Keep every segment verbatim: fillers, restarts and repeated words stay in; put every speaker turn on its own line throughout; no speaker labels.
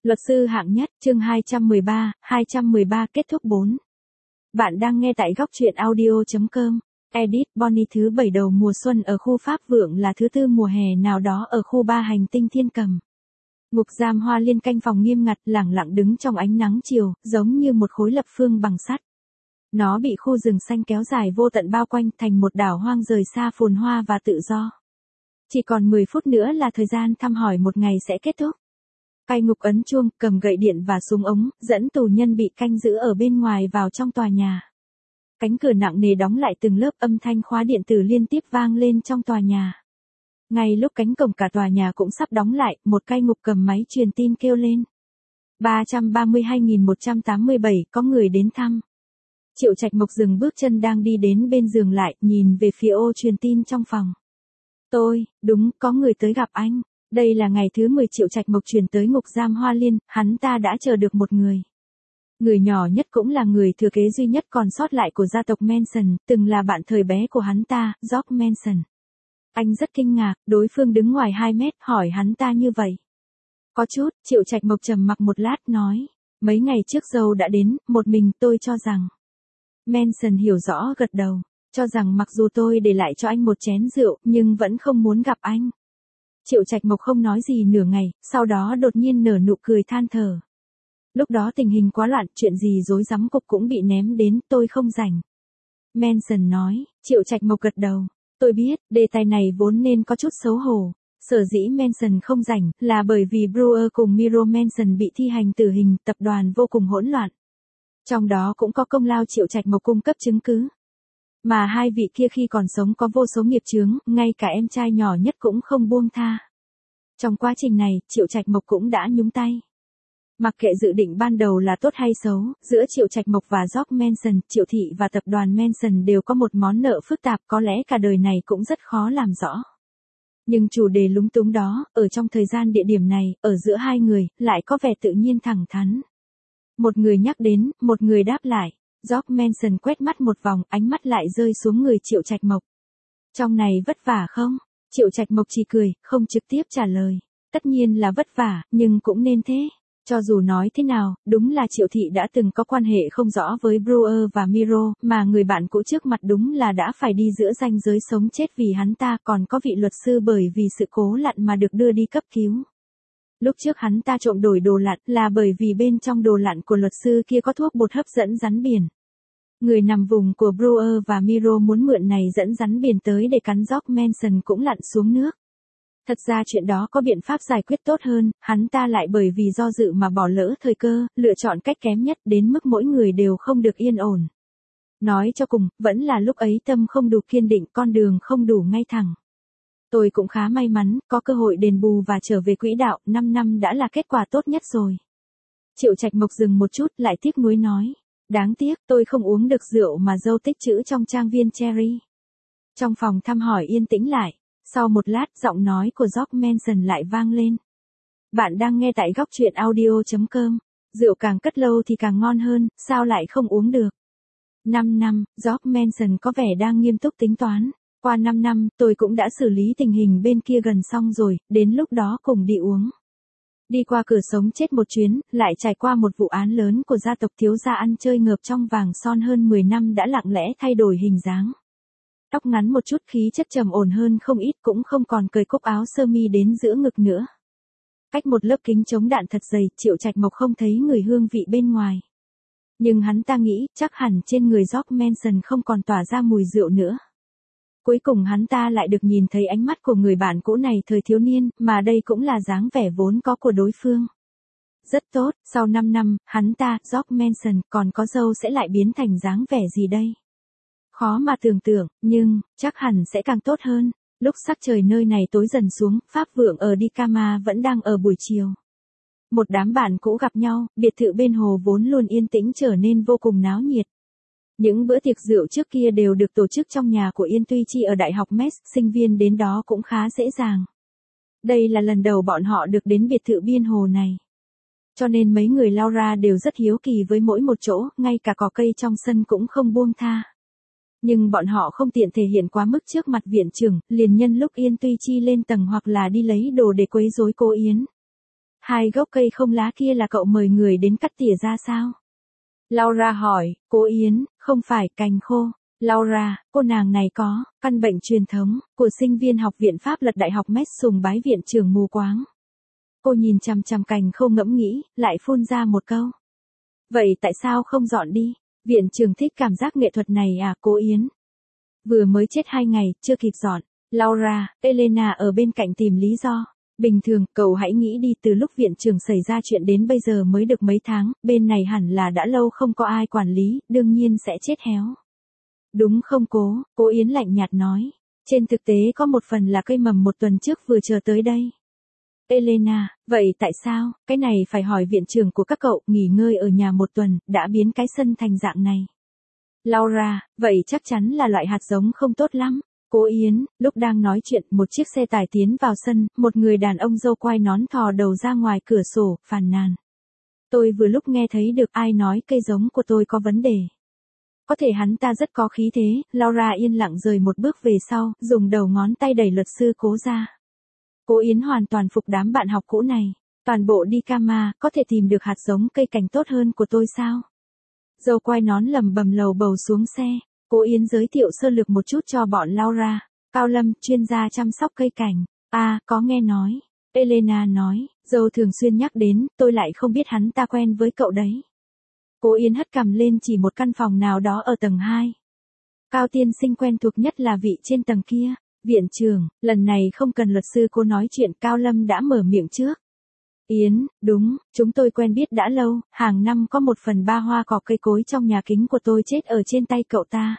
Luật sư hạng nhất, chương hai trăm mười ba, hai trăm mười ba kết thúc bốn. Bạn đang nghe tại góc truyện audio chấm com. Edit, Bonnie thứ bảy đầu mùa xuân ở khu Pháp Vượng là thứ tư mùa hè nào đó ở khu ba hành tinh Thiên Cầm. Ngục giam Hoa Liên canh phòng nghiêm ngặt lẳng lặng đứng trong ánh nắng chiều, giống như một khối lập phương bằng sắt. Nó bị khu rừng xanh kéo dài vô tận bao quanh thành một đảo hoang rời xa phồn hoa và tự do. Chỉ còn mười phút nữa là thời gian thăm hỏi một ngày sẽ kết thúc. Cai ngục ấn chuông, cầm gậy điện và súng ống, dẫn tù nhân bị canh giữ ở bên ngoài vào trong tòa nhà. Cánh cửa nặng nề đóng lại, từng lớp âm thanh khóa điện tử liên tiếp vang lên trong tòa nhà. Ngay lúc cánh cổng cả tòa nhà cũng sắp đóng lại, một cai ngục cầm máy truyền tin kêu lên. ba trăm ba mươi hai nghìn một trăm tám mươi bảy, có người đến thăm. Triệu Trạch Mộc dừng bước chân đang đi đến bên giường lại, nhìn về phía ô truyền tin trong phòng. Tôi, đúng, có người tới gặp anh. Đây là ngày thứ mười Triệu Trạch Mộc chuyển tới ngục giam Hoa Liên, hắn ta đã chờ được một người. Người nhỏ nhất cũng là người thừa kế duy nhất còn sót lại của gia tộc Manson, từng là bạn thời bé của hắn ta, George Manson. Anh rất kinh ngạc, đối phương đứng ngoài hai mét, hỏi hắn ta như vậy. Có chút, Triệu Trạch Mộc trầm mặc một lát nói. Mấy ngày trước Joe đã đến, một mình tôi cho rằng. Manson hiểu rõ gật đầu, cho rằng mặc dù tôi để lại cho anh một chén rượu, nhưng vẫn không muốn gặp anh. Triệu Trạch Mộc không nói gì nửa ngày, sau đó đột nhiên nở nụ cười than thở. Lúc đó tình hình quá loạn, chuyện gì rối rắm cục cũng bị ném đến, tôi không rảnh. Manson nói. Triệu Trạch Mộc gật đầu. Tôi biết, đề tài này vốn nên có chút xấu hổ. Sở dĩ Manson không rảnh, là bởi vì Brewer cùng Miro Manson bị thi hành tử hình, tập đoàn vô cùng hỗn loạn. Trong đó cũng có công lao Triệu Trạch Mộc cung cấp chứng cứ. Mà hai vị kia khi còn sống có vô số nghiệp chướng, ngay cả em trai nhỏ nhất cũng không buông tha. Trong quá trình này, Triệu Trạch Mộc cũng đã nhúng tay. Mặc kệ dự định ban đầu là tốt hay xấu, giữa Triệu Trạch Mộc và George Manson, Triệu Thị và tập đoàn Manson đều có một món nợ phức tạp, có lẽ cả đời này cũng rất khó làm rõ. Nhưng chủ đề lúng túng đó, ở trong thời gian địa điểm này, ở giữa hai người, lại có vẻ tự nhiên thẳng thắn. Một người nhắc đến, một người đáp lại. George Manson quét mắt một vòng, ánh mắt lại rơi xuống người Triệu Trạch Mộc. Trong này vất vả không? Triệu Trạch Mộc chỉ cười, không trực tiếp trả lời. Tất nhiên là vất vả, nhưng cũng nên thế. Cho dù nói thế nào, đúng là Triệu Thị đã từng có quan hệ không rõ với Brewer và Miro, mà người bạn cũ trước mặt đúng là đã phải đi giữa ranh giới sống chết vì hắn ta, còn có vị luật sư bởi vì sự cố lặn mà được đưa đi cấp cứu. Lúc trước hắn ta trộm đổi đồ lặn là bởi vì bên trong đồ lặn của luật sư kia có thuốc bột hấp dẫn rắn biển. Người nằm vùng của Brewer và Miro muốn mượn này dẫn rắn biển tới để cắn George Manson cũng lặn xuống nước. Thật ra chuyện đó có biện pháp giải quyết tốt hơn, hắn ta lại bởi vì do dự mà bỏ lỡ thời cơ, lựa chọn cách kém nhất đến mức mỗi người đều không được yên ổn. Nói cho cùng, vẫn là lúc ấy tâm không đủ kiên định, con đường không đủ ngay thẳng. Tôi cũng khá may mắn, có cơ hội đền bù và trở về quỹ đạo, năm năm đã là kết quả tốt nhất rồi. Triệu Trạch Mộc dừng một chút, lại tiếc nuối nói. Đáng tiếc, tôi không uống được rượu mà dâu tích trữ trong trang viên Cherry. Trong phòng thăm hỏi yên tĩnh lại, sau một lát giọng nói của George Manson lại vang lên. Bạn đang nghe tại góc truyện audio chấm com. Rượu càng cất lâu thì càng ngon hơn, sao lại không uống được? năm năm, George Manson có vẻ đang nghiêm túc tính toán. Qua năm năm, tôi cũng đã xử lý tình hình bên kia gần xong rồi, đến lúc đó cùng đi uống. Đi qua cửa sống chết một chuyến, lại trải qua một vụ án lớn của gia tộc thiếu gia ăn chơi ngợp trong vàng son hơn mười năm đã lặng lẽ thay đổi hình dáng. Tóc ngắn một chút, khí chất trầm ổn hơn không ít, cũng không còn cởi cúc áo sơ mi đến giữa ngực nữa. Cách một lớp kính chống đạn thật dày, Triệu Trạch Mộc không thấy người hương vị bên ngoài. Nhưng hắn ta nghĩ, chắc hẳn trên người George Manson không còn tỏa ra mùi rượu nữa. Cuối cùng hắn ta lại được nhìn thấy ánh mắt của người bạn cũ này thời thiếu niên, mà đây cũng là dáng vẻ vốn có của đối phương. Rất tốt, sau năm năm, hắn ta, George Manson, còn có dâu sẽ lại biến thành dáng vẻ gì đây? Khó mà tưởng tượng, nhưng, chắc hẳn sẽ càng tốt hơn. Lúc sắc trời nơi này tối dần xuống, Pháp Vượng ở Dikama vẫn đang ở buổi chiều. Một đám bạn cũ gặp nhau, biệt thự bên hồ vốn luôn yên tĩnh trở nên vô cùng náo nhiệt. Những bữa tiệc rượu trước kia đều được tổ chức trong nhà của Yên Tuy Chi ở Đại học Metz, sinh viên đến đó cũng khá dễ dàng. Đây là lần đầu bọn họ được đến biệt thự biên hồ này. Cho nên mấy người Laura đều rất hiếu kỳ với mỗi một chỗ, ngay cả cỏ cây trong sân cũng không buông tha. Nhưng bọn họ không tiện thể hiện quá mức trước mặt viện trưởng, liền nhân lúc Yên Tuy Chi lên tầng hoặc là đi lấy đồ để quấy rối cô Yến. Hai gốc cây không lá kia là cậu mời người đến cắt tỉa ra sao? Laura hỏi, cô Yến, không phải cành khô. Laura, cô nàng này có căn bệnh truyền thống của sinh viên học viện pháp luật đại học Metz sùng bái viện trưởng mù quáng. Cô nhìn chằm chằm cành khô ngẫm nghĩ, lại phun ra một câu. Vậy tại sao không dọn đi? Viện trưởng thích cảm giác nghệ thuật này à, cô Yến? Vừa mới chết hai ngày, chưa kịp dọn. Laura, Elena ở bên cạnh tìm lý do. Bình thường, cậu hãy nghĩ đi, từ lúc viện trưởng xảy ra chuyện đến bây giờ mới được mấy tháng, bên này hẳn là đã lâu không có ai quản lý, đương nhiên sẽ chết héo. Đúng không cố, cô Yến lạnh nhạt nói. Trên thực tế có một phần là cây mầm một tuần trước vừa chờ tới đây. Elena, vậy tại sao, cái này phải hỏi viện trưởng của các cậu, nghỉ ngơi ở nhà một tuần, đã biến cái sân thành dạng này. Laura, vậy chắc chắn là loại hạt giống không tốt lắm. Cô Yến, lúc đang nói chuyện, một chiếc xe tải tiến vào sân, một người đàn ông râu quai nón thò đầu ra ngoài cửa sổ, phàn nàn. Tôi vừa lúc nghe thấy được ai nói cây giống của tôi có vấn đề. Có thể hắn ta rất có khí thế, Laura yên lặng rời một bước về sau, dùng đầu ngón tay đẩy luật sư Cố ra. Cô Yến hoàn toàn phục đám bạn học cũ này. Toàn bộ đi Kama, có thể tìm được hạt giống cây cảnh tốt hơn của tôi sao? Dâu quai nón lầm bầm lầu bầu xuống xe. Cô Yến giới thiệu sơ lược một chút cho bọn Laura. Cao Lâm, chuyên gia chăm sóc cây cảnh. À, có nghe nói. Elena nói, dâu thường xuyên nhắc đến, tôi lại không biết hắn ta quen với cậu đấy. Cô Yến hất cằm lên chỉ một căn phòng nào đó ở tầng hai. Cao tiên sinh quen thuộc nhất là vị trên tầng kia. Viện trưởng, lần này không cần luật sư cô nói chuyện, Cao Lâm đã mở miệng trước. Yến, đúng, chúng tôi quen biết đã lâu, hàng năm có một phần ba hoa cỏ cây cối trong nhà kính của tôi chết ở trên tay cậu ta.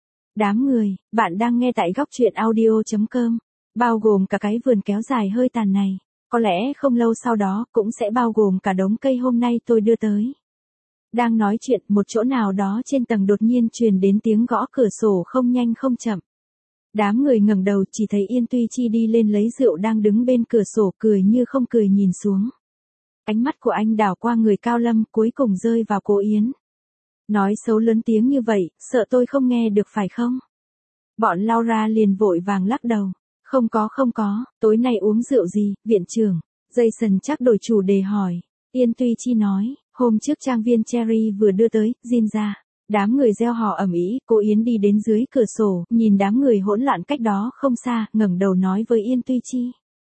Đám người, bạn đang nghe tại góc truyện audio chấm com, bao gồm cả cái vườn kéo dài hơi tàn này, có lẽ không lâu sau đó cũng sẽ bao gồm cả đống cây hôm nay tôi đưa tới. Đang nói chuyện, một chỗ nào đó trên tầng đột nhiên truyền đến tiếng gõ cửa sổ không nhanh không chậm. Đám người ngẩng đầu chỉ thấy Yên Tuy Chi đi lên lấy rượu đang đứng bên cửa sổ, cười như không cười nhìn xuống. Ánh mắt của anh đảo qua người Cao Lâm, cuối cùng rơi vào cô Yến. Nói xấu lớn tiếng như vậy, sợ tôi không nghe được phải không? Bọn Laura liền vội vàng lắc đầu. Không có không có, tối nay uống rượu gì, viện trưởng? Jason chắc đổi chủ đề hỏi. Yên Tuy Chi nói, hôm trước trang viên Cherry vừa đưa tới, Jin ra. Đám người reo hò ầm ĩ, cô Yến đi đến dưới cửa sổ, nhìn đám người hỗn loạn cách đó không xa, ngẩng đầu nói với Yên Tuy Chi.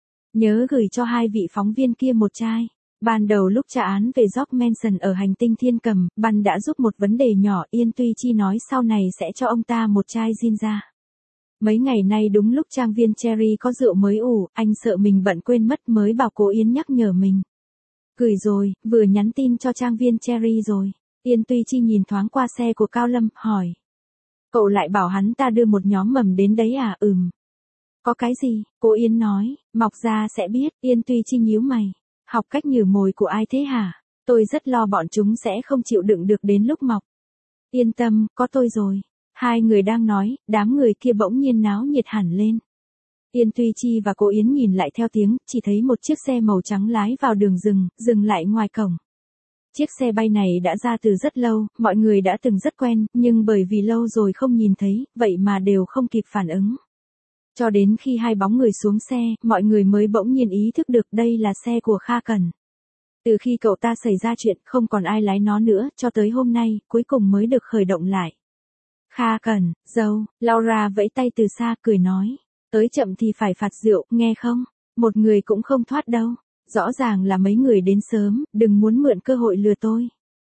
Nhớ gửi cho hai vị phóng viên kia một chai. Ban đầu lúc tra án về George Manson ở hành tinh Thiên Cầm, Ban đã giúp một vấn đề nhỏ, Yên Tuy Chi nói sau này sẽ cho ông ta một chai gin ra. Mấy ngày nay đúng lúc trang viên Cherry có rượu mới ủ, anh sợ mình bận quên mất mới bảo cô Yến nhắc nhở mình. Gửi rồi, vừa nhắn tin cho trang viên Cherry rồi. Yên Tuy Chi nhìn thoáng qua xe của Cao Lâm, hỏi. Cậu lại bảo hắn ta đưa một nhóm mầm đến đấy à? Ừm. Có cái gì? Cô Yến nói, mọc ra sẽ biết. Yên Tuy Chi nhíu mày. Học cách nhử mồi của ai thế hả? Tôi rất lo bọn chúng sẽ không chịu đựng được đến lúc mọc. Yên tâm, có tôi rồi. Hai người đang nói, đám người kia bỗng nhiên náo nhiệt hẳn lên. Yên Tuy Chi và cô Yến nhìn lại theo tiếng, chỉ thấy một chiếc xe màu trắng lái vào đường rừng, dừng lại ngoài cổng. Chiếc xe bay này đã ra từ rất lâu, mọi người đã từng rất quen, nhưng bởi vì lâu rồi không nhìn thấy, vậy mà đều không kịp phản ứng. Cho đến khi hai bóng người xuống xe, mọi người mới bỗng nhiên ý thức được đây là xe của Kha Cần. Từ khi cậu ta xảy ra chuyện, không còn ai lái nó nữa, cho tới hôm nay, cuối cùng mới được khởi động lại. Kha Cần, dâu, Laura vẫy tay từ xa, cười nói. Tới chậm thì phải phạt rượu, nghe không? Một người cũng không thoát đâu. Rõ ràng là mấy người đến sớm, đừng muốn mượn cơ hội lừa tôi.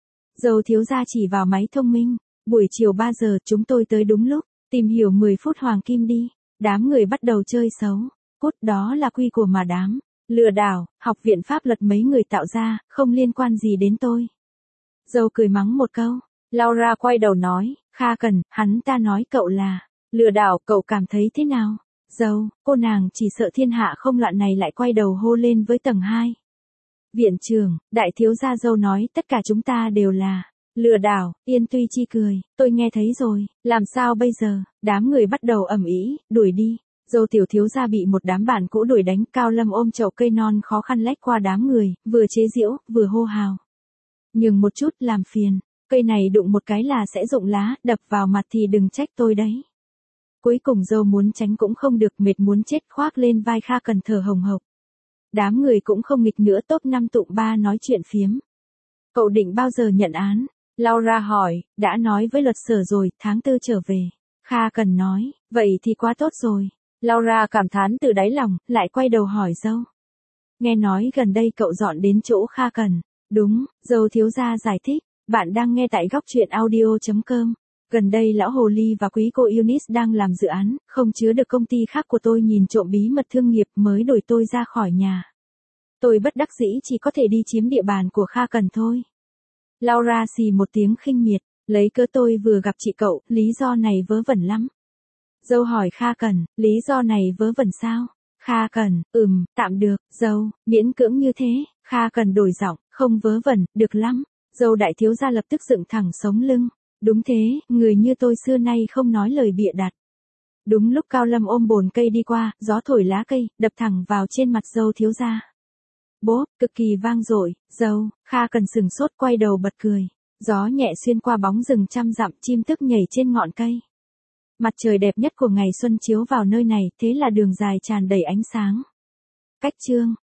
Dâu thiếu gia chỉ vào máy thông minh. Buổi chiều ba giờ chúng tôi tới đúng lúc. Tìm hiểu mười phút hoàng kim đi. Đám người bắt đầu chơi xấu. Cút, đó là quy của mà đám. Lừa đảo, học viện pháp luật mấy người tạo ra, không liên quan gì đến tôi. Dâu cười mắng một câu. Laura quay đầu nói, Kha Cần, hắn ta nói cậu là lừa đảo, cậu cảm thấy thế nào? Dâu, cô nàng chỉ sợ thiên hạ không loạn này lại quay đầu hô lên với tầng hai. Viện trưởng, đại thiếu gia dâu nói tất cả chúng ta đều là lừa đảo. Yên Tuy Chi cười, tôi nghe thấy rồi, làm sao bây giờ? Đám người bắt đầu ầm ĩ, đuổi đi. Dâu tiểu thiếu gia bị một đám bạn cũ đuổi đánh. Cao Lâm ôm chậu cây non khó khăn lách qua đám người, vừa chế giễu, vừa hô hào. Nhường một chút, làm phiền. Cây này đụng một cái là sẽ rụng lá, đập vào mặt thì đừng trách tôi đấy. Cuối cùng dâu muốn tránh cũng không được, mệt muốn chết, khoác lên vai Kha Cần thở hồng hộc. Đám người cũng không nghịch nữa, top năm tụng ba nói chuyện phiếm. Cậu định bao giờ nhận án? Laura hỏi, đã nói với luật sở rồi, tháng tư trở về. Kha Cần nói, vậy thì quá tốt rồi. Laura cảm thán từ đáy lòng, lại quay đầu hỏi dâu. Nghe nói gần đây cậu dọn đến chỗ Kha Cần. Đúng, dâu thiếu gia giải thích. Bạn đang nghe tại góc truyện audio chấm com. Gần đây lão hồ ly và quý cô Eunice đang làm dự án, không chứa được công ty khác của tôi nhìn trộm bí mật thương nghiệp mới đuổi tôi ra khỏi nhà. Tôi bất đắc dĩ chỉ có thể đi chiếm địa bàn của Kha Cần thôi. Laura xì một tiếng khinh miệt, lấy cớ tôi vừa gặp chị cậu, lý do này vớ vẩn lắm. Dâu hỏi Kha Cần, lý do này vớ vẩn sao? Kha Cần, ừm, tạm được, dâu, miễn cưỡng như thế. Kha Cần đổi giọng, không vớ vẩn, được lắm. Dâu đại thiếu gia lập tức dựng thẳng sống lưng. Đúng thế, người như tôi xưa nay không nói lời bịa đặt. Đúng lúc Cao Lâm ôm bồn cây đi qua, gió thổi lá cây, đập thẳng vào trên mặt dâu thiếu gia. Bốp, cực kỳ vang dội, dâu, Kha Cần sừng sốt quay đầu bật cười. Gió nhẹ xuyên qua bóng rừng trăm dặm, chim tức nhảy trên ngọn cây. Mặt trời đẹp nhất của ngày xuân chiếu vào nơi này, thế là đường dài tràn đầy ánh sáng. Cách chương